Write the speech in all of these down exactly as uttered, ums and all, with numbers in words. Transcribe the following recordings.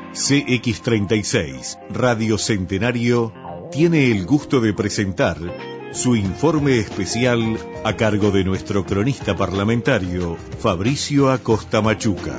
C X treinta y seis, Radio Centenario, tiene el gusto de presentar su informe especial a cargo de nuestro cronista parlamentario, Fabricio Acosta Machuca.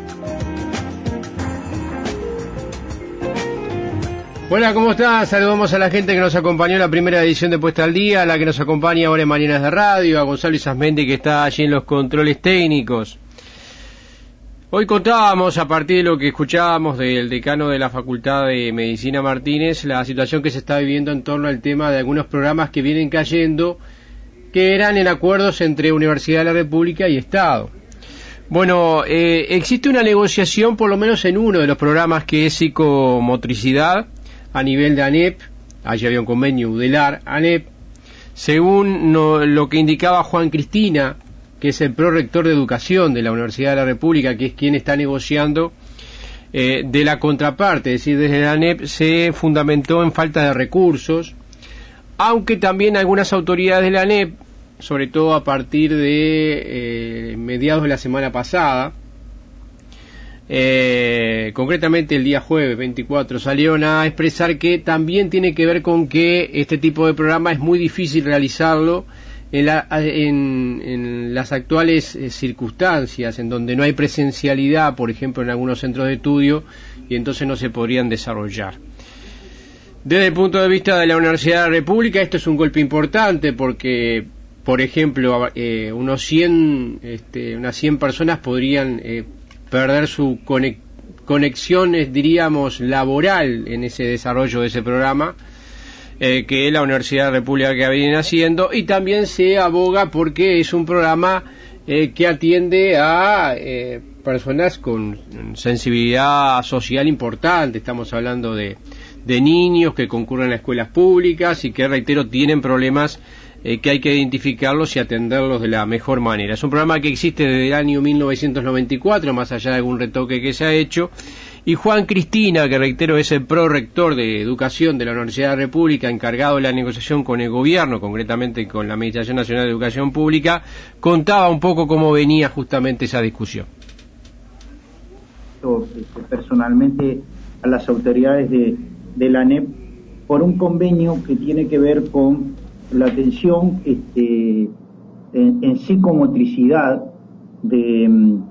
Hola, ¿cómo están? Saludamos a la gente que nos acompañó en la primera edición de Puesta al Día, a la que nos acompaña ahora en Mañanas de Radio, a Gonzalo Isasmendi, que está allí en los controles técnicos. Hoy contábamos, a partir de lo que escuchábamos del decano de la Facultad de Medicina Martínez, la situación que se está viviendo en torno al tema de algunos programas que vienen cayendo, que eran en acuerdos entre Universidad de la República y Estado. Bueno, eh, existe una negociación, por lo menos en uno de los programas, que es psicomotricidad, a nivel de ANEP. Allí había un convenio UDELAR-ANEP. Según no, lo que indicaba Juan Cristina, que es el prorector de Educación de la Universidad de la República, que es quien está negociando, eh, de la contraparte, es decir, desde la ANEP, se fundamentó en falta de recursos, aunque también algunas autoridades de la ANEP, sobre todo a partir de eh, mediados de la semana pasada, eh, concretamente el día jueves veinticuatro, salieron a expresar que también tiene que ver con que este tipo de programa es muy difícil realizarlo en, la, en, en las actuales eh, circunstancias, en donde no hay presencialidad, por ejemplo, en algunos centros de estudio, y entonces no se podrían desarrollar. Desde el punto de vista de la Universidad de la República, esto es un golpe importante porque, por ejemplo, eh, unos cien, este, unas cien personas podrían eh, perder su conex- conexión, eh, diríamos, laboral en ese desarrollo de ese programa, eh, que la Universidad de la República que viene haciendo, y también se aboga porque es un programa eh, que atiende a eh, personas con sensibilidad social importante. Estamos hablando de, de niños que concurren a escuelas públicas y que, reitero, tienen problemas Eh, que hay que identificarlos y atenderlos de la mejor manera. Es un programa que existe desde el año mil novecientos noventa y cuatro, más allá de algún retoque que se ha hecho, y Juan Cristina, que reitero es el prorector de Educación de la Universidad de la República, encargado de la negociación con el gobierno, concretamente con la Administración Nacional de Educación Pública, contaba un poco cómo venía justamente esa discusión. Personalmente a las autoridades de, de la ANEP por un convenio que tiene que ver con la atención este, en, en psicomotricidad de,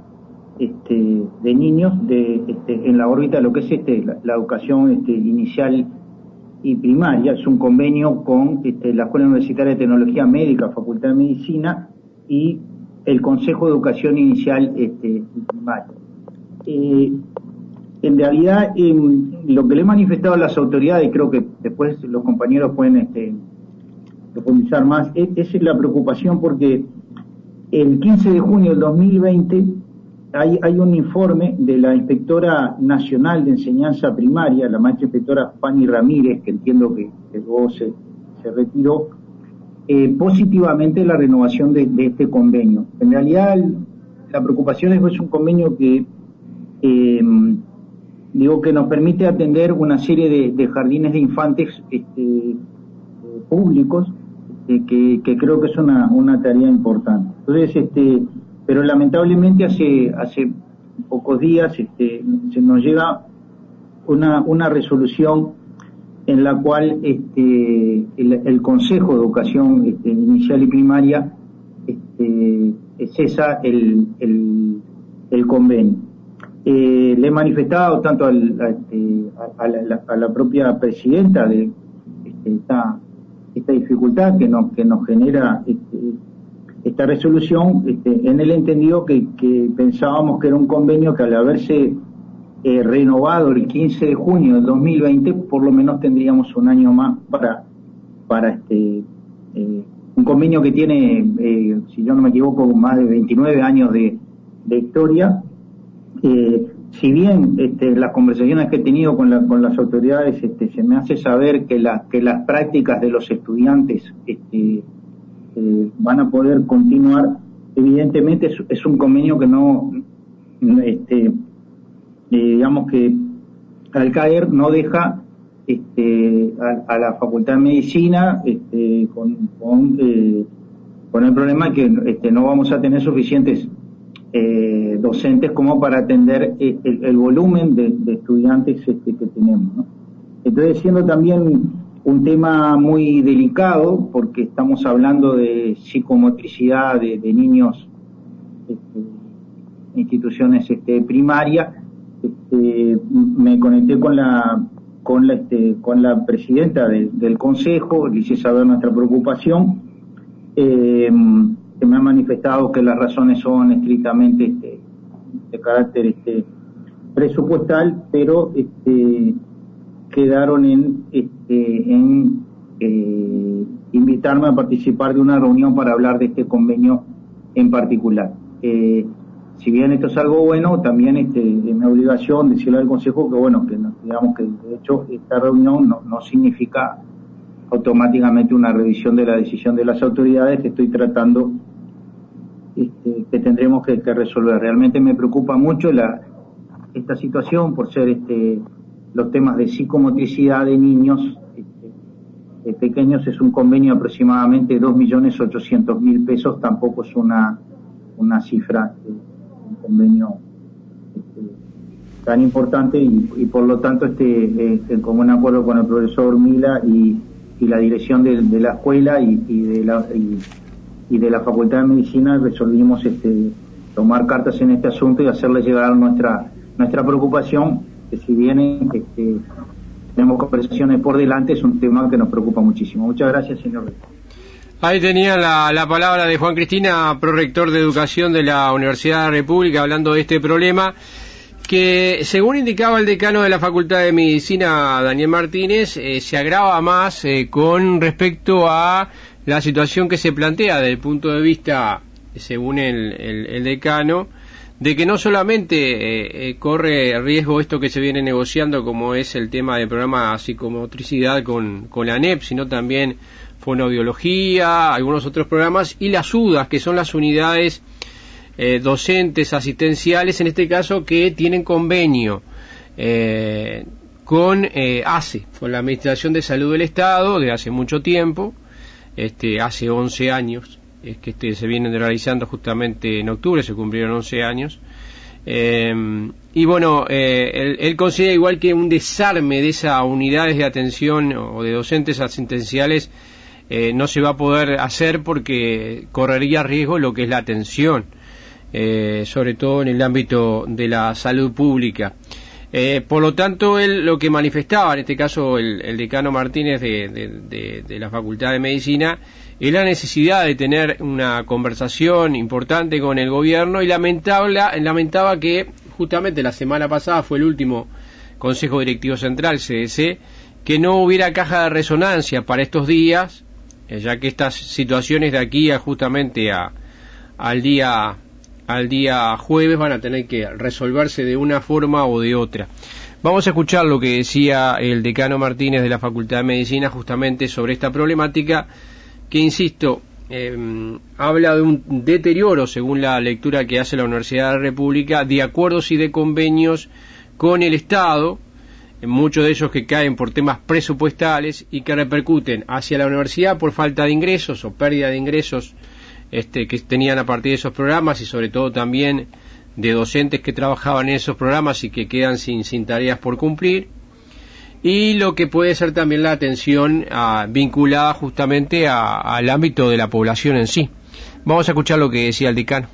este, de niños de, este, en la órbita de lo que es este, la, la educación este, inicial y primaria. Es un convenio con este, la Escuela Universitaria de Tecnología Médica, Facultad de Medicina, y el Consejo de Educación Inicial este, y Primaria. Eh, en realidad, eh, lo que le he manifestado a las autoridades, y creo que después los compañeros pueden este, profundizar más, es, es la preocupación porque el quince de junio del dos mil veinte hay, hay un informe de la Inspectora Nacional de Enseñanza Primaria, la maestra inspectora Fanny Ramírez, que entiendo que, que luego se, se retiró, eh, positivamente la renovación de, de este convenio. En realidad, el, la preocupación es que es un convenio que eh, digo que nos permite atender una serie de, de jardines de infantes este, públicos, Que, que creo que es una, una tarea importante. Entonces, este, pero lamentablemente hace hace pocos días este, se nos llega una una resolución en la cual este, el, el Consejo de Educación este, Inicial y Primaria este, cesa el, el, el convenio. Eh, le he manifestado tanto al, a, este, a, la, a la propia presidenta de este, esta esta dificultad que nos que nos genera este, esta resolución, este, en el entendido que, que pensábamos que era un convenio que al haberse eh, renovado el quince de junio del dos mil veinte, por lo menos tendríamos un año más para para este eh, un convenio que tiene, eh, si yo no me equivoco, más de veintinueve años de, de historia. Eh, si bien este, las conversaciones que he tenido con, la, con las autoridades este, se me hace saber que, la, que las prácticas de los estudiantes este, eh, van a poder continuar, evidentemente es, es un convenio que no, este, eh, digamos que al caer no deja este, a, a la Facultad de Medicina este, con, con, eh, con el problema que este, no vamos a tener suficientes eh, docentes como para atender el, el, el volumen de, de estudiantes este, que tenemos, ¿no? Entonces, siendo también un tema muy delicado, porque estamos hablando de psicomotricidad de, de niños, este, instituciones este, primarias, este, me conecté con la con la este, con la presidenta de, del consejo, le hice saber nuestra preocupación, eh, que me ha manifestado que las razones son estrictamente este, de carácter este, presupuestal, pero este, quedaron en, este, en eh, invitarme a participar de una reunión para hablar de este convenio en particular. Eh, si bien esto es algo bueno, también este, es mi obligación decirle al Consejo que bueno, que no, digamos que de hecho esta reunión no, no significa automáticamente una revisión de la decisión de las autoridades que estoy tratando, este, que tendremos que, que resolver. Realmente me preocupa mucho la, esta situación por ser este, los temas de psicomotricidad de niños este, eh, pequeños. Es un convenio de aproximadamente dos millones ochocientos mil pesos, tampoco es una, una cifra, eh, un convenio este, tan importante y, y por lo tanto este, este, en común acuerdo con el profesor Mila y, y la dirección de, de la escuela y, y de la y, y de la Facultad de Medicina resolvimos este, tomar cartas en este asunto y hacerle llegar nuestra nuestra preocupación, que si bien este, tenemos conversaciones por delante, es un tema que nos preocupa muchísimo. Muchas gracias, señor rector. Ahí tenía la, la palabra de Juan Cristina, prorector de Educación de la Universidad de la República, hablando de este problema que, según indicaba el decano de la Facultad de Medicina, Daniel Martínez, eh, se agrava más eh, con respecto a la situación que se plantea desde el punto de vista, según el, el, el decano, de que no solamente eh, eh, corre riesgo esto que se viene negociando, como es el tema del programa psicomotricidad con, con la A N E P, sino también fonoaudiología, algunos otros programas, y las U D As, que son las unidades eh, docentes asistenciales, en este caso, que tienen convenio eh, con eh, A C E, con la Administración de Salud del Estado, de hace mucho tiempo, este, hace once años, es que este, se vienen realizando justamente en octubre, se cumplieron once años, eh, y bueno, eh, él, él considera igual que un desarme de esas unidades de atención o de docentes asistenciales eh, no se va a poder hacer porque correría riesgo lo que es la atención, eh, sobre todo en el ámbito de la salud pública. Eh, por lo tanto, él lo que manifestaba, en este caso el, el decano Martínez de, de, de, de la Facultad de Medicina, es la necesidad de tener una conversación importante con el gobierno, y lamentaba, lamentaba que justamente la semana pasada fue el último Consejo Directivo Central, C D C, que no hubiera caja de resonancia para estos días, eh, ya que estas situaciones de aquí a justamente a, al día al día jueves van a tener que resolverse de una forma o de otra. Vamos a escuchar lo que decía el decano Martínez de la Facultad de Medicina justamente sobre esta problemática, que, insisto, eh, habla de un deterioro, según la lectura que hace la Universidad de la República, de acuerdos y de convenios con el Estado, muchos de ellos que caen por temas presupuestales y que repercuten hacia la universidad por falta de ingresos o pérdida de ingresos este, que tenían a partir de esos programas, y sobre todo también de docentes que trabajaban en esos programas y que quedan sin, sin tareas por cumplir, y lo que puede ser también la atención a, vinculada justamente a, al ámbito de la población en sí. Vamos a escuchar lo que decía el decano.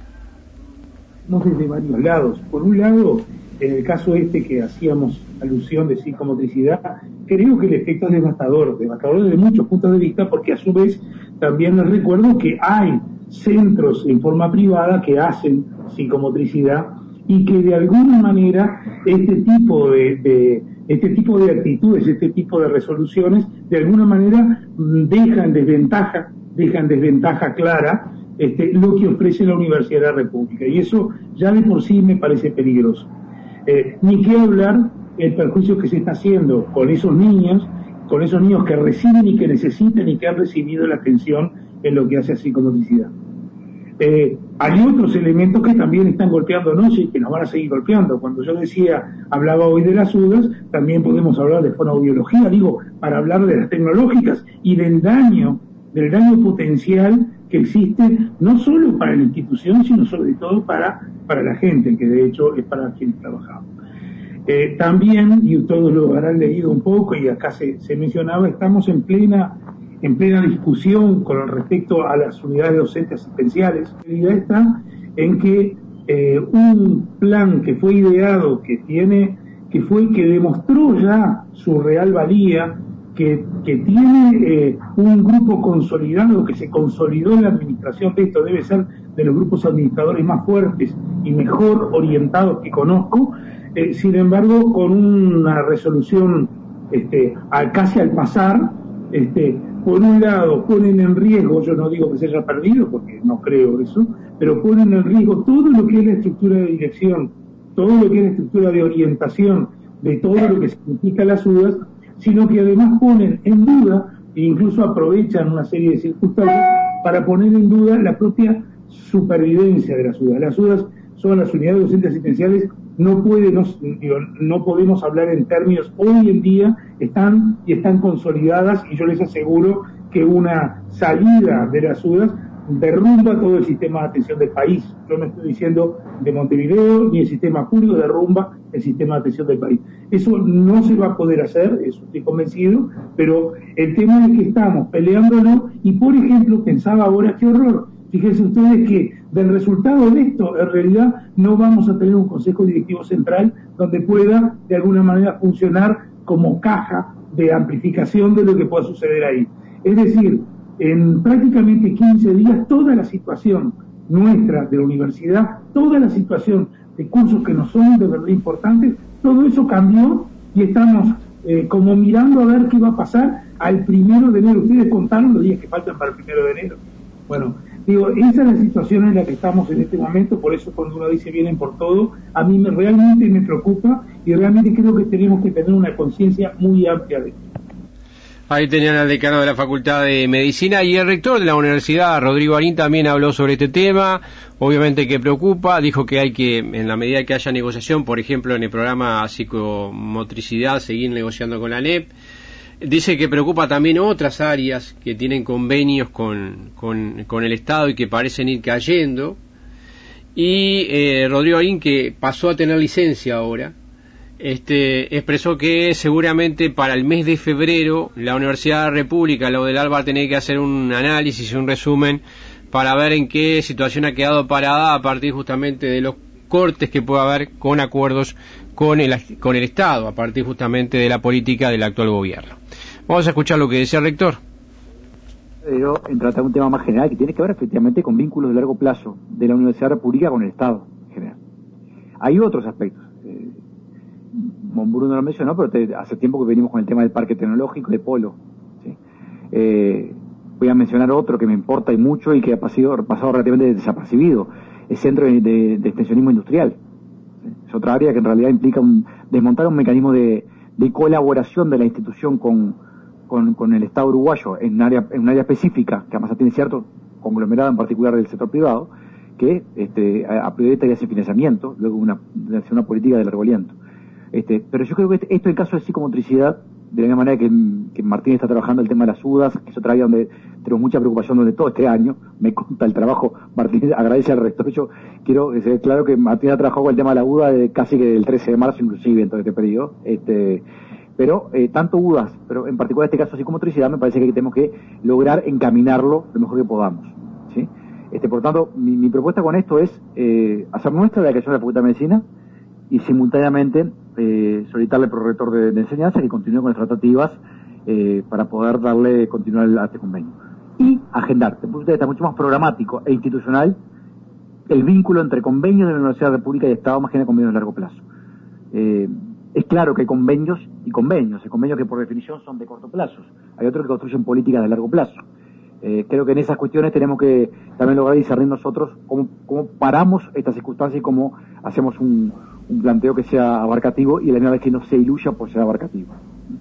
No, desde varios lados. Por un lado, en el caso este que hacíamos alusión de psicomotricidad, creo que el efecto es devastador, devastador desde muchos puntos de vista, porque a su vez también les recuerdo que hay centros en forma privada que hacen psicomotricidad y que de alguna manera este tipo de, de este tipo de actitudes, este tipo de resoluciones, de alguna manera dejan desventaja, dejan desventaja clara este, lo que ofrece la Universidad de la República, y eso ya de por sí me parece peligroso. Eh, ni qué hablar el perjuicio que se está haciendo con esos niños, con esos niños que reciben y que necesitan y que han recibido la atención en lo que hace a psicomotricidad. Eh, hay otros elementos que también están golpeándonos y que nos van a seguir golpeando. Cuando yo decía, hablaba hoy de las U D As, también podemos hablar de fonoaudiología, digo, para hablar de las tecnológicas y del daño, del daño potencial que existe no solo para la institución, sino sobre todo para, para la gente, que de hecho es para quienes trabajamos. Eh, también, y todos lo habrán leído un poco, y acá se, se mencionaba, estamos en plena, en plena discusión con respecto a las unidades docentes asistenciales. La idea está en que eh, un plan que fue ideado, que tiene, que fue, que demostró ya su real valía, que, que tiene eh, un grupo consolidado, que se consolidó en la administración de esto, debe ser de los grupos administradores más fuertes y mejor orientados que conozco. Eh, sin embargo, con una resolución este, a, casi al pasar, este, por un lado ponen en riesgo, yo no digo que se haya perdido, porque no creo eso, pero ponen en riesgo todo lo que es la estructura de dirección, todo lo que es la estructura de orientación, de todo lo que significa las U D As, sino que además ponen en duda, e incluso aprovechan una serie de circunstancias para poner en duda la propia supervivencia de las U D As. Las U D As son las unidades docentes asistenciales, no puede, no, digo, no podemos hablar en términos, hoy en día están y están consolidadas, y yo les aseguro que una salida de las U D As derrumba todo el sistema de atención del país. Yo no estoy diciendo de Montevideo, ni el sistema público derrumba el sistema de atención del país. Eso no se va a poder hacer, eso estoy convencido, pero el tema es que estamos peleándolo, y por ejemplo, pensaba ahora, qué horror, fíjense ustedes que del resultado de esto, en realidad, no vamos a tener un consejo directivo central donde pueda, de alguna manera, funcionar como caja de amplificación de lo que pueda suceder ahí. Es decir, en prácticamente quince días, toda la situación nuestra de la universidad, toda la situación de cursos que nos son de verdad importantes, todo eso cambió, y estamos eh, como mirando a ver qué va a pasar al primero de enero. Ustedes contaron los días que faltan para el primero de enero. Bueno, digo, esa es la situación en la que estamos en este momento. Por eso cuando uno dice vienen por todo, a mí me, realmente me preocupa, y realmente creo que tenemos que tener una conciencia muy amplia de esto. Ahí tenían al decano de la Facultad de Medicina, y el rector de la universidad, Rodrigo Arín, también habló sobre este tema. Obviamente que preocupa, dijo que hay que, en la medida que haya negociación, por ejemplo en el programa psicomotricidad, seguir negociando con la A N E P. Dice que preocupa también otras áreas que tienen convenios con, con, con el Estado y que parecen ir cayendo. Y eh, Rodrigo Arín, que pasó a tener licencia ahora, Este, expresó que seguramente para el mes de febrero la Universidad de la República, la UDELAR, va a tener que hacer un análisis y un resumen para ver en qué situación ha quedado parada a partir justamente de los cortes que pueda haber con acuerdos con el, con el Estado, a partir justamente de la política del actual gobierno. Vamos a escuchar lo que decía el rector. Yo en tratar un tema más general que tiene que ver efectivamente con vínculos de largo plazo de la Universidad de la República con el Estado en general. Hay otros aspectos. Bruno lo mencionó, pero te, hace tiempo que venimos con el tema del parque tecnológico de Polo. ¿Sí? Eh, voy a mencionar otro que me importa y mucho y que ha pasado, pasado relativamente desapercibido, el Centro de, de, de Extensionismo Industrial. ¿Sí? Es otra área que en realidad implica un, desmontar un mecanismo de, de colaboración de la institución con, con, con el Estado uruguayo en un área, en un área específica, que además tiene cierto conglomerado en particular del sector privado, que este, a, a priori hace financiamiento, luego una, una política de largo aliento. Este, pero yo creo que esto, en el caso de psicomotricidad, de la misma manera que, que Martín está trabajando el tema de las U D As, que es otra área donde tenemos mucha preocupación durante todo este año, me consta el trabajo, Martín agradece al rector. Yo quiero que se claro que Martín ha trabajado con el tema de la U D A de casi que del trece de marzo inclusive en todo este periodo, este, pero eh, tanto U D As, pero en particular este caso de psicomotricidad, me parece que tenemos que lograr encaminarlo lo mejor que podamos, ¿sí? Este, por tanto, mi, mi propuesta con esto es eh, hacer nuestra la declaración de la Facultad de Medicina y simultáneamente eh, solicitarle al prorector de, de enseñanza que continúe con las tratativas eh, para poder darle continuar a este convenio. Y agendar, desde el punto de vista mucho más programático e institucional, el vínculo entre convenios de la Universidad de la República y Estado, más que convenios de largo plazo. Eh, es claro que hay convenios y convenios, hay convenios que por definición son de corto plazo, hay otros que construyen políticas de largo plazo. Eh, creo que en esas cuestiones tenemos que también lograr discernir nosotros cómo, cómo paramos estas circunstancias y cómo hacemos un, un planteo que sea abarcativo y a la misma vez que no se iluya por ser abarcativo.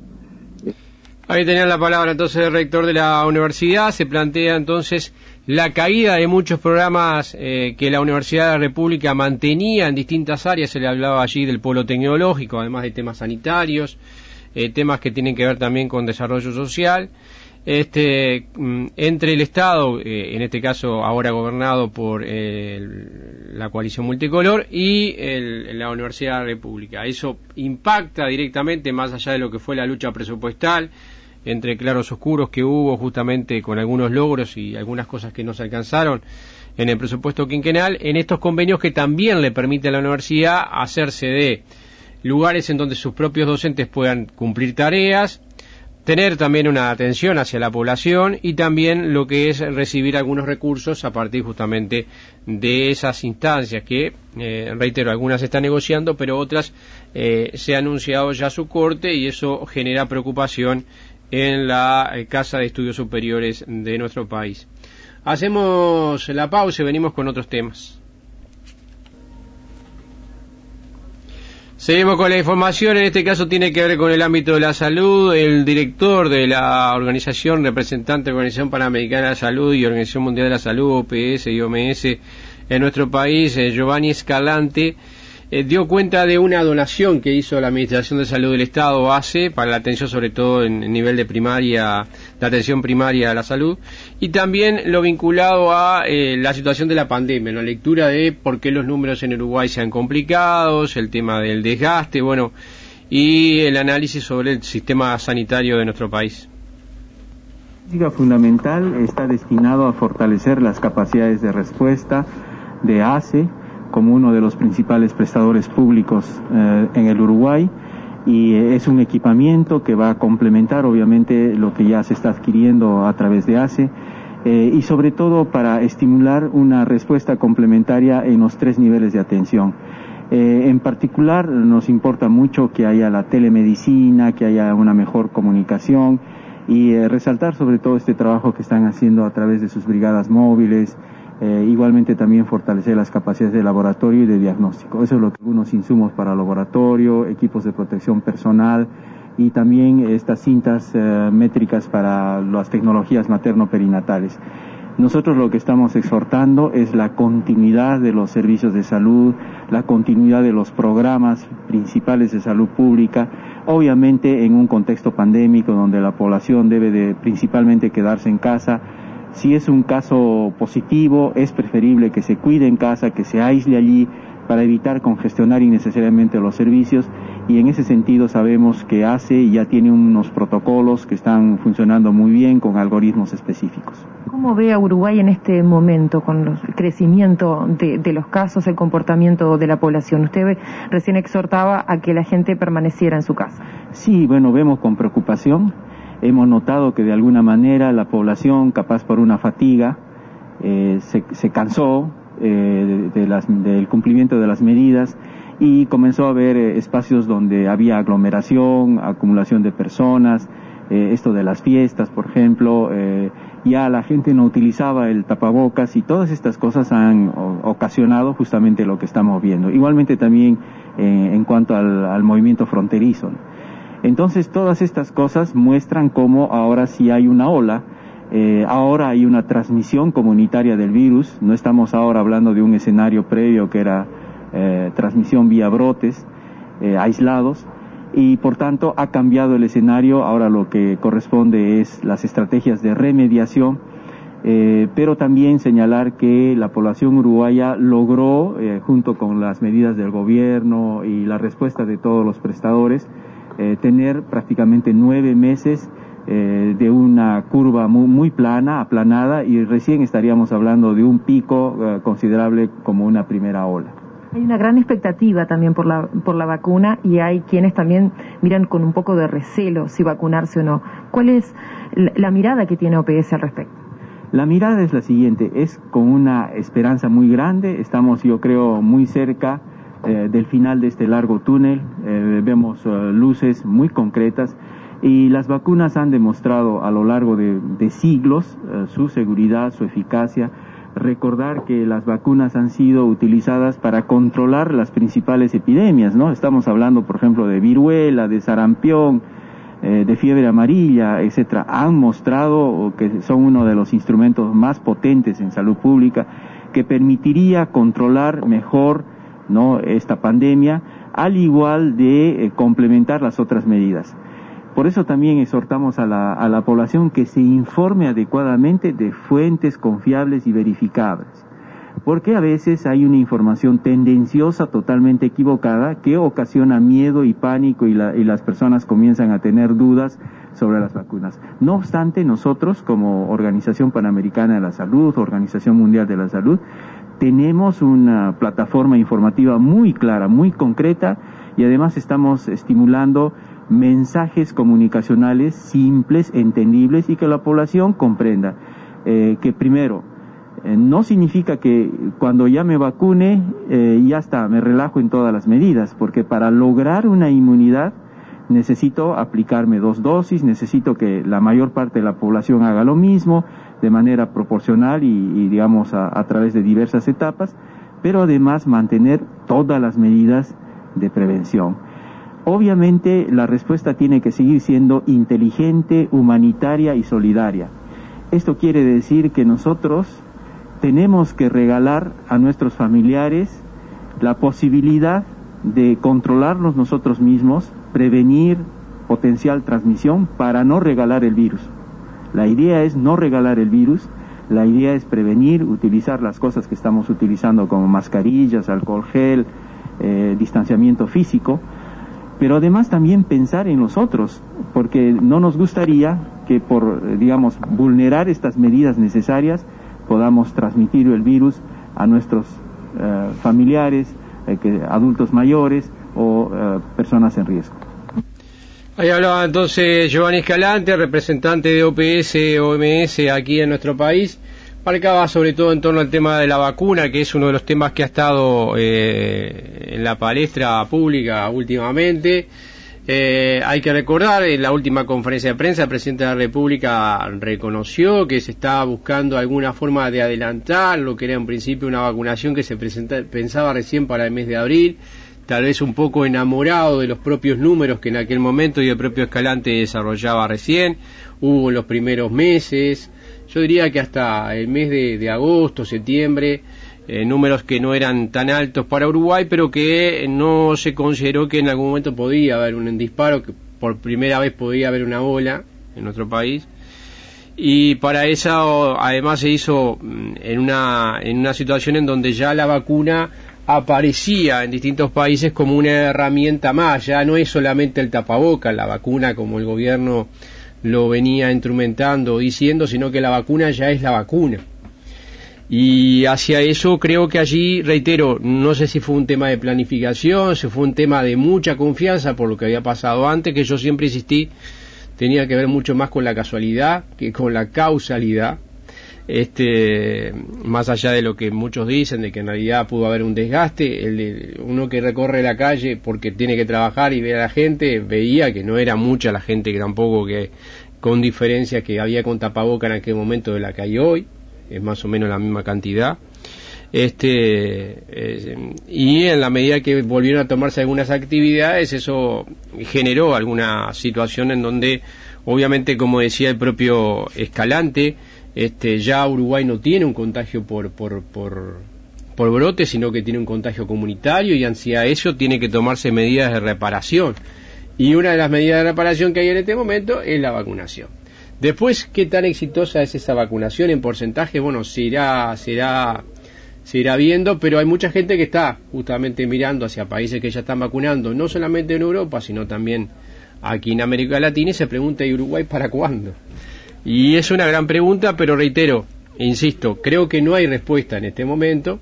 Ahí tenían la palabra entonces el rector de la universidad. Se plantea entonces la caída de muchos programas eh, que la Universidad de la República mantenía en distintas áreas. Se le hablaba allí del polo tecnológico, además de temas sanitarios, eh, temas que tienen que ver también con desarrollo social. este, entre el Estado, eh, en este caso ahora gobernado por eh, la coalición multicolor, y el, la Universidad de la República. Eso impacta directamente, más allá de lo que fue la lucha presupuestal, entre claros oscuros que hubo justamente con algunos logros y algunas cosas que no se alcanzaron en el presupuesto quinquenal, en estos convenios que también le permite a la universidad hacerse de lugares en donde sus propios docentes puedan cumplir tareas, tener también una atención hacia la población y también lo que es recibir algunos recursos a partir justamente de esas instancias que, eh, reitero, algunas se están negociando, pero otras eh, se ha anunciado ya su corte y eso genera preocupación en la eh, Casa de Estudios Superiores de nuestro país. Hacemos la pausa y venimos con otros temas. Seguimos con la información, en este caso tiene que ver con el ámbito de la salud. El director de la organización, representante de la Organización Panamericana de la Salud y Organización Mundial de la Salud, O P S y O M S en nuestro país, eh, Giovanni Escalante, eh, dio cuenta de una donación que hizo la Administración de Salud del Estado, A C E, para la atención sobre todo en el nivel de primaria, de atención primaria a la salud, y también lo vinculado a eh, la situación de la pandemia, la lectura de por qué los números en Uruguay se han complicado, el tema del desgaste, bueno, y el análisis sobre el sistema sanitario de nuestro país. La política fundamental está destinado a fortalecer las capacidades de respuesta de A C E como uno de los principales prestadores públicos eh, en el Uruguay, y eh, es un equipamiento que va a complementar obviamente lo que ya se está adquiriendo a través de A C E, eh, y sobre todo para estimular una respuesta complementaria en los tres niveles de atención. Eh, en particular nos importa mucho que haya la telemedicina, que haya una mejor comunicación y eh, resaltar sobre todo este trabajo que están haciendo a través de sus brigadas móviles. Eh, igualmente también fortalecer las capacidades de laboratorio y de diagnóstico. Eso es lo que algunos insumos para laboratorio, equipos de protección personal y también estas cintas eh, métricas para las tecnologías materno-perinatales. Nosotros lo que estamos exhortando es la continuidad de los servicios de salud, la continuidad de los programas principales de salud pública, obviamente en un contexto pandémico donde la población debe de principalmente quedarse en casa. Si es un caso positivo, es preferible que se cuide en casa, que se aísle allí para evitar congestionar innecesariamente los servicios, y en ese sentido sabemos que A C E ya tiene unos protocolos que están funcionando muy bien con algoritmos específicos. ¿Cómo ve a Uruguay en este momento con el crecimiento de, de los casos, el comportamiento de la población? Usted recién exhortaba a que la gente permaneciera en su casa. Sí, bueno, vemos con preocupación. Hemos notado que de alguna manera la población, capaz por una fatiga, eh, se, se cansó eh, de, de las, del cumplimiento de las medidas y comenzó a haber eh, espacios donde había aglomeración, acumulación de personas, eh, esto de las fiestas, por ejemplo, eh, ya la gente no utilizaba el tapabocas y todas estas cosas han o, ocasionado justamente lo que estamos viendo. Igualmente también eh, en cuanto al, al movimiento fronterizo, ¿no? Entonces todas estas cosas muestran cómo ahora sí hay una ola, eh, ahora hay una transmisión comunitaria del virus. No estamos ahora hablando de un escenario previo que era eh, transmisión vía brotes eh, aislados, y por tanto ha cambiado el escenario. Ahora lo que corresponde es las estrategias de remediación, eh, pero también señalar que la población uruguaya logró, eh, junto con las medidas del gobierno y la respuesta de todos los prestadores, Eh, tener prácticamente nueve meses eh, de una curva muy, muy plana, aplanada, y recién estaríamos hablando de un pico eh, considerable como una primera ola. Hay una gran expectativa también por la, por la vacuna, y hay quienes también miran con un poco de recelo si vacunarse o no. ¿Cuál es la, la mirada que tiene O P S al respecto? La mirada es la siguiente, es con una esperanza muy grande. Estamos, yo creo, muy cerca Eh, del final de este largo túnel. Eh, vemos uh, luces muy concretas, y las vacunas han demostrado a lo largo de, de siglos uh, su seguridad, su eficacia. Recordar que las vacunas han sido utilizadas para controlar las principales epidemias, ¿no? Estamos hablando, por ejemplo, de viruela, de sarampión, eh, de fiebre amarilla, etcétera. Han mostrado que son uno de los instrumentos más potentes en salud pública, que permitiría controlar mejor, ¿no?, esta pandemia, al igual de eh, complementar las otras medidas. Por eso también exhortamos a la, a la población que se informe adecuadamente de fuentes confiables y verificables, porque a veces hay una información tendenciosa totalmente equivocada que ocasiona miedo y pánico y, la, y las personas comienzan a tener dudas sobre las vacunas. No obstante, nosotros como Organización Panamericana de la Salud, Organización Mundial de la Salud, tenemos una plataforma informativa muy clara, muy concreta, y además estamos estimulando mensajes comunicacionales simples, entendibles y que la población comprenda. Eh, que primero, eh, no significa que cuando ya me vacune, eh, ya está, me relajo en todas las medidas, porque para lograr una inmunidad necesito aplicarme dos dosis, necesito que la mayor parte de la población haga lo mismo, de manera proporcional y, y digamos a, a través de diversas etapas, pero además mantener todas las medidas de prevención. Obviamente la respuesta tiene que seguir siendo inteligente, humanitaria y solidaria. Esto quiere decir que nosotros tenemos que regalar a nuestros familiares la posibilidad de controlarnos nosotros mismos, prevenir potencial transmisión para no regalar el virus. La idea es no regalar el virus, la idea es prevenir, utilizar las cosas que estamos utilizando como mascarillas, alcohol gel, eh, distanciamiento físico, pero además también pensar en los otros, porque no nos gustaría que por, digamos, vulnerar estas medidas necesarias podamos transmitir el virus a nuestros eh, familiares, eh, que, adultos mayores o eh, personas en riesgo. Ahí hablaba entonces Giovanni Escalante, representante de O P S, O M S aquí en nuestro país. Marcaba sobre todo en torno al tema de la vacuna, que es uno de los temas que ha estado eh, en la palestra pública últimamente. Eh, hay que recordar, en la última conferencia de prensa, el presidente de la República reconoció que se estaba buscando alguna forma de adelantar lo que era en principio una vacunación que se presenta, pensaba recién para el mes de abril, tal vez un poco enamorado de los propios números que en aquel momento y el propio Escalante desarrollaba recién. Hubo en los primeros meses, yo diría que hasta el mes de, de agosto, septiembre, eh, números que no eran tan altos para Uruguay, pero que no se consideró que en algún momento podía haber un disparo, que por primera vez podía haber una ola en nuestro país. Y para eso además se hizo en una, en una situación en donde ya la vacuna aparecía en distintos países como una herramienta más, ya no es solamente el tapabocas, la vacuna como el gobierno lo venía instrumentando, diciendo, sino que la vacuna ya es la vacuna. Y hacia eso creo que allí, reitero, no sé si fue un tema de planificación, si fue un tema de mucha confianza por lo que había pasado antes, que yo siempre insistí, tenía que ver mucho más con la casualidad que con la causalidad. Este, más allá de lo que muchos dicen, de que en realidad pudo haber un desgaste, el de uno que recorre la calle porque tiene que trabajar y ve a la gente, veía que no era mucha la gente, que tampoco que con diferencia que había con tapaboca en aquel momento de la que hay hoy, es más o menos la misma cantidad. Este, eh, y en la medida que volvieron a tomarse algunas actividades, eso generó alguna situación en donde, obviamente, como decía el propio Escalante, Este, ya Uruguay no tiene un contagio por, por, por, por brote, sino que tiene un contagio comunitario, y hacia eso tiene que tomarse medidas de reparación. Y una de las medidas de reparación que hay en este momento es la vacunación. Después, ¿qué tan exitosa es esa vacunación en porcentaje? Bueno, se irá, se irá, se irá viendo, pero hay mucha gente que está justamente mirando hacia países que ya están vacunando, no solamente en Europa, sino también aquí en América Latina, y se pregunta, ¿y Uruguay para cuándo? Y es una gran pregunta, pero reitero, insisto, creo que no hay respuesta en este momento.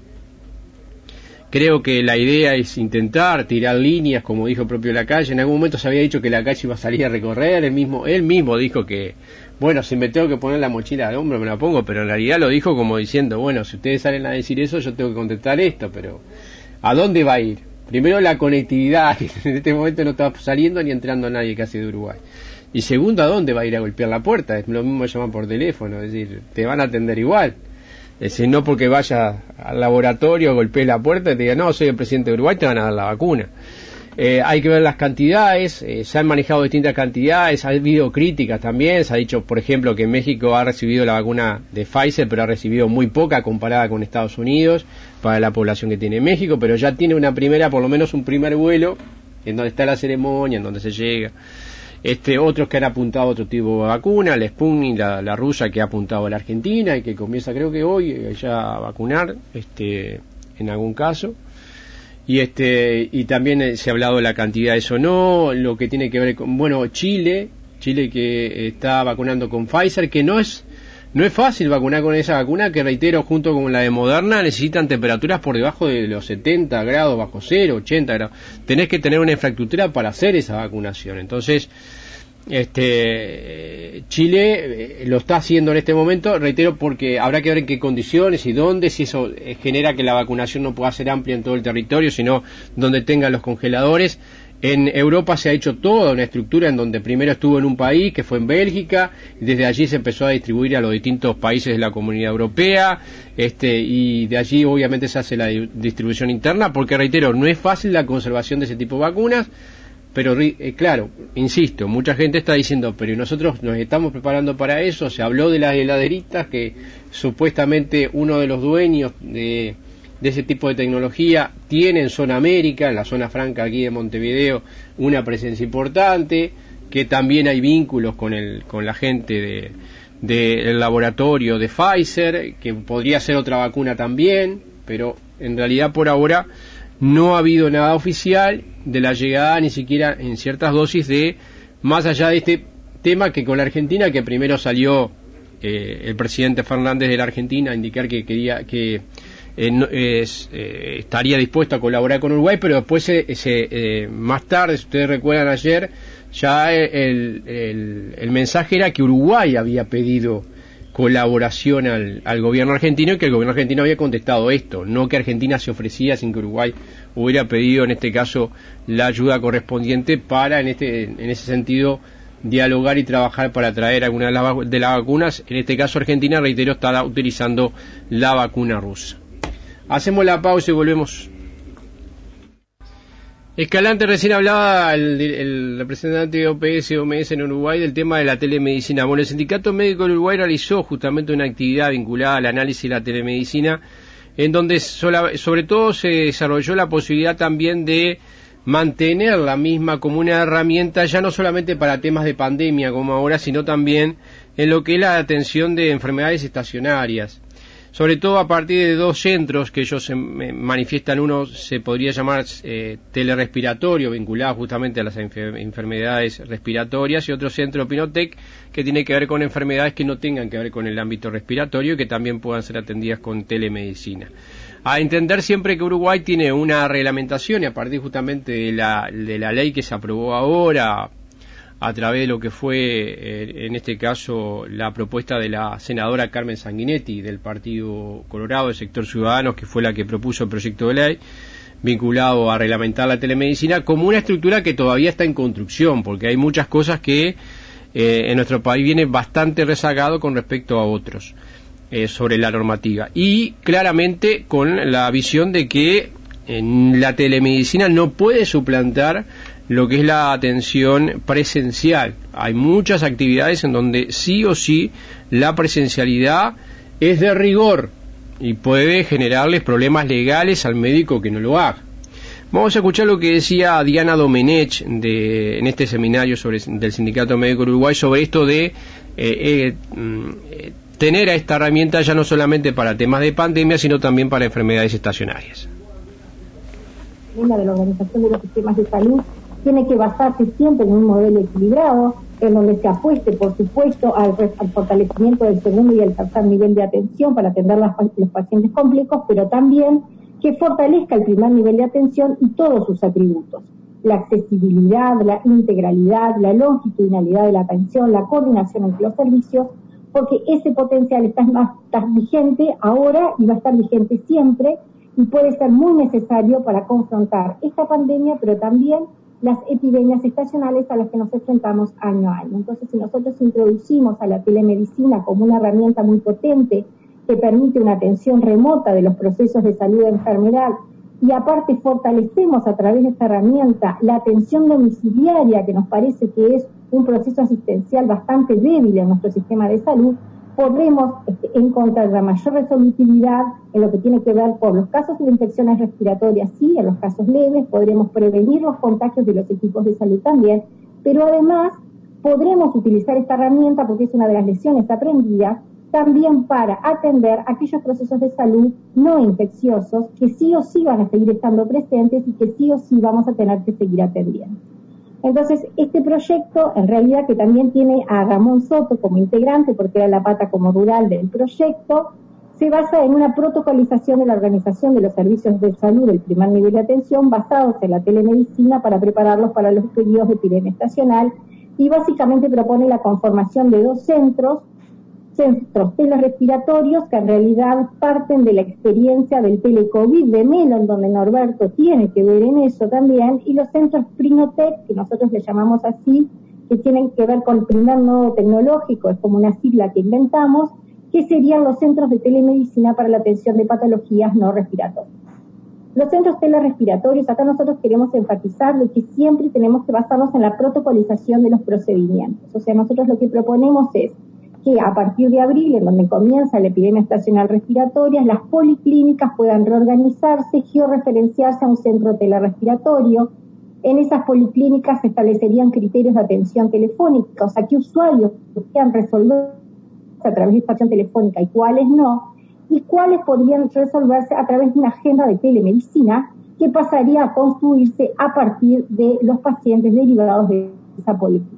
Creo que la idea es intentar tirar líneas, como dijo el propio Lacalle. En algún momento se había dicho que Lacalle iba a salir a recorrer, él mismo, él mismo dijo que, bueno, si me tengo que poner la mochila al hombro me la pongo, pero en realidad lo dijo como diciendo, bueno, si ustedes salen a decir eso, yo tengo que contestar esto, pero ¿a dónde va a ir? Primero, la conectividad, que en este momento no está saliendo ni entrando nadie casi de Uruguay. Y segundo, ¿a dónde va a ir a golpear la puerta? Es lo mismo llaman por teléfono, es decir, te van a atender igual. Es decir, no porque vayas al laboratorio, golpees la puerta y te digan, no, soy el presidente de Uruguay, te van a dar la vacuna. Eh, hay que ver las cantidades, eh, se han manejado distintas cantidades, ha habido críticas también, se ha dicho, por ejemplo, que México ha recibido la vacuna de Pfizer, pero ha recibido muy poca comparada con Estados Unidos, para la población que tiene México, pero ya tiene una primera, por lo menos un primer vuelo, en donde está la ceremonia, en donde se llega. Este, otros que han apuntado a otro tipo de vacuna, la Sputnik, la, la rusa que ha apuntado a la Argentina y que comienza creo que hoy ya a vacunar, este, en algún caso. Y este, y también se ha hablado de la cantidad de eso no, lo que tiene que ver con, bueno, Chile, Chile que está vacunando con Pfizer, que no es No es fácil vacunar con esa vacuna que, reitero, junto con la de Moderna, necesitan temperaturas por debajo de los setenta grados, bajo cero, ochenta grados. Tenés que tener una infraestructura para hacer esa vacunación. Entonces, este Chile lo está haciendo en este momento, reitero, porque habrá que ver en qué condiciones y dónde, si eso genera que la vacunación no pueda ser amplia en todo el territorio, sino donde tengan los congeladores. En Europa se ha hecho toda una estructura en donde primero estuvo en un país, que fue en Bélgica, y desde allí se empezó a distribuir a los distintos países de la Comunidad Europea, este, y de allí obviamente se hace la distribución interna, porque reitero, no es fácil la conservación de ese tipo de vacunas, pero eh, claro, insisto, mucha gente está diciendo, pero nosotros nos estamos preparando para eso. Se habló de las heladeritas, que supuestamente uno de los dueños de... de ese tipo de tecnología tiene en Zona América, en la zona franca aquí de Montevideo, una presencia importante, que también hay vínculos con el con la gente de del laboratorio de Pfizer, que podría ser otra vacuna también, pero en realidad por ahora no ha habido nada oficial de la llegada ni siquiera en ciertas dosis de, más allá de este tema que con la Argentina, que primero salió eh, el presidente Fernández de la Argentina a indicar que quería que Eh, no, es, eh, estaría dispuesto a colaborar con Uruguay, pero después se, se, eh, más tarde, si ustedes recuerdan ayer, ya el, el, el mensaje era que Uruguay había pedido colaboración al, al gobierno argentino, y que el gobierno argentino había contestado esto, no que Argentina se ofrecía sin que Uruguay hubiera pedido en este caso la ayuda correspondiente para en este en ese sentido dialogar y trabajar para traer alguna de las, de las vacunas. En este caso Argentina, reitero, está utilizando la vacuna rusa. Hacemos la pausa y volvemos. Escalante, recién hablaba el, el representante de O P S, O M S en Uruguay del tema de la telemedicina. Bueno, el Sindicato Médico de Uruguay realizó justamente una actividad vinculada al análisis de la telemedicina, en donde sola, sobre todo se desarrolló la posibilidad también de mantener la misma como una herramienta, ya no solamente para temas de pandemia como ahora, sino también en lo que es la atención de enfermedades estacionarias. Sobre todo a partir de dos centros que ellos se manifiestan. Uno se podría llamar eh, telerrespiratorio, vinculado justamente a las enfer enfermedades respiratorias, y otro centro Pinotec, que tiene que ver con enfermedades que no tengan que ver con el ámbito respiratorio y que también puedan ser atendidas con telemedicina. A entender siempre que Uruguay tiene una reglamentación, y a partir justamente de la, de la ley que se aprobó ahora, a través de lo que fue, eh, en este caso, la propuesta de la senadora Carmen Sanguinetti del Partido Colorado, del sector Ciudadanos, que fue la que propuso el proyecto de ley vinculado a reglamentar la telemedicina, como una estructura que todavía está en construcción, porque hay muchas cosas que eh, en nuestro país viene bastante rezagado con respecto a otros eh, sobre la normativa, y claramente con la visión de que en la telemedicina no puede suplantar lo que es la atención presencial. Hay muchas actividades en donde sí o sí la presencialidad es de rigor y puede generarles problemas legales al médico que no lo haga. Vamos a escuchar lo que decía Diana Domenech de, en este seminario sobre, del Sindicato Médico de Uruguay, sobre esto de eh, eh, eh, tener a esta herramienta ya no solamente para temas de pandemia, sino también para enfermedades estacionarias. De la Organización de los Sistemas de Salud tiene que basarse siempre en un modelo equilibrado, en donde se apueste, por supuesto, al, al fortalecimiento del segundo y el tercer nivel de atención para atender las, los pacientes complejos, pero también que fortalezca el primer nivel de atención y todos sus atributos: la accesibilidad, la integralidad, la longitudinalidad de la atención, la coordinación entre los servicios, porque ese potencial está, más, está vigente ahora y va a estar vigente siempre, y puede ser muy necesario para confrontar esta pandemia, pero también las epidemias estacionales a las que nos enfrentamos año a año. Entonces, si nosotros introducimos a la telemedicina como una herramienta muy potente que permite una atención remota de los procesos de salud de enfermedad, y aparte fortalecemos a través de esta herramienta la atención domiciliaria, que nos parece que es un proceso asistencial bastante débil en nuestro sistema de salud, podremos este, encontrar la mayor resolutividad en lo que tiene que ver por los casos de infecciones respiratorias, sí, en los casos leves, podremos prevenir los contagios de los equipos de salud también, pero además podremos utilizar esta herramienta, porque es una de las lecciones aprendidas, también para atender aquellos procesos de salud no infecciosos que sí o sí van a seguir estando presentes y que sí o sí vamos a tener que seguir atendiendo. Entonces, este proyecto, en realidad, que también tiene a Ramón Soto como integrante, porque era la pata como rural del proyecto, se basa en una protocolización de la organización de los servicios de salud del primer nivel de atención basados en la telemedicina para prepararlos para los periodos de epidemia estacional, y básicamente propone la conformación de dos centros, centros telerespiratorios que en realidad parten de la experiencia del telecovid de Melon, donde Norberto tiene que ver en eso también, y los centros Prinotec, que nosotros le llamamos así, que tienen que ver con el primer nodo tecnológico, es como una sigla que inventamos, que serían los centros de telemedicina para la atención de patologías no respiratorias. Los centros telerespiratorios, acá nosotros queremos enfatizar de que siempre tenemos que basarnos en la protocolización de los procedimientos. O sea, nosotros lo que proponemos es que a partir de abril, en donde comienza la epidemia estacional respiratoria, las policlínicas puedan reorganizarse, georreferenciarse a un centro telerrespiratorio. En esas policlínicas se establecerían criterios de atención telefónica, o sea, qué usuarios podrían resolverse a través de estación telefónica y cuáles no, y cuáles podrían resolverse a través de una agenda de telemedicina que pasaría a construirse a partir de los pacientes derivados de esa policlínica.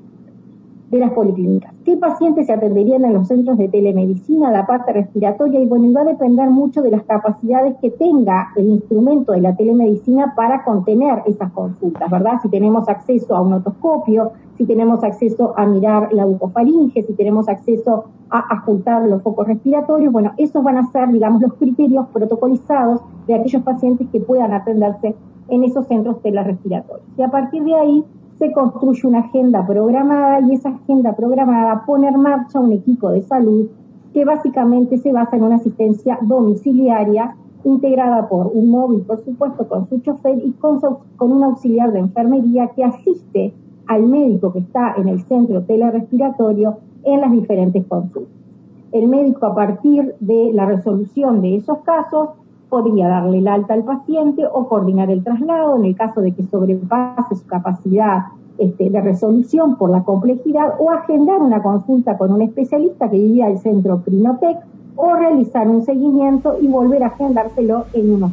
de las policlínicas. ¿Qué pacientes se atenderían en los centros de telemedicina, la parte respiratoria? Y bueno, y va a depender mucho de las capacidades que tenga el instrumento de la telemedicina para contener esas consultas, ¿verdad? Si tenemos acceso a un otoscopio, si tenemos acceso a mirar la bucofaringe, si tenemos acceso a ajustar los focos respiratorios, bueno, esos van a ser, digamos, los criterios protocolizados de aquellos pacientes que puedan atenderse en esos centros telerespiratorios. Y a partir de ahí, se construye una agenda programada y esa agenda programada pone en marcha un equipo de salud que básicamente se basa en una asistencia domiciliaria integrada por un móvil, por supuesto, con su chofer y con, su, con un auxiliar de enfermería que asiste al médico que está en el centro telerrespiratorio en las diferentes consultas. El médico, a partir de la resolución de esos casos, podría darle el alta al paciente o coordinar el traslado en el caso de que sobrepase su capacidad este, de resolución por la complejidad, o agendar una consulta con un especialista que iría al centro Prinotec, o realizar un seguimiento y volver a agendárselo en unos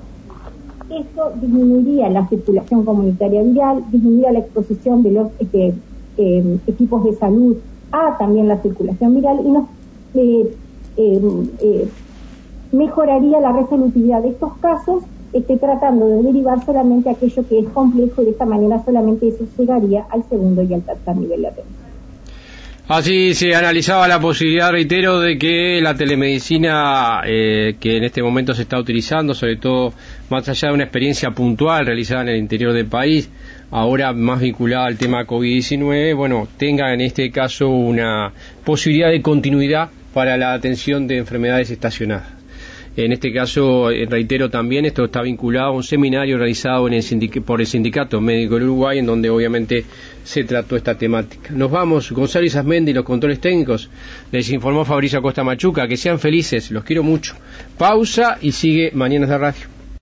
días. Esto disminuiría la circulación comunitaria viral, disminuiría la exposición de los este, eh, equipos de salud a también la circulación viral y nos eh, eh, eh, mejoraría la resolutividad de estos casos, este, tratando de derivar solamente aquello que es complejo, y de esta manera solamente eso llegaría al segundo y al tercer nivel de atención. Así se analizaba la posibilidad, reitero, de que la telemedicina eh, que en este momento se está utilizando, sobre todo más allá de una experiencia puntual realizada en el interior del país, ahora más vinculada al tema COVID diecinueve, bueno, tenga en este caso una posibilidad de continuidad para la atención de enfermedades estacionadas. En este caso, reitero también, esto está vinculado a un seminario realizado en el sindic- por el Sindicato Médico del Uruguay, en donde obviamente se trató esta temática. Nos vamos, Gonzalo Isasmendi y los controles técnicos. Les informó Fabricio Acosta Machuca. Que sean felices, los quiero mucho. Pausa y sigue Mañanas de Radio.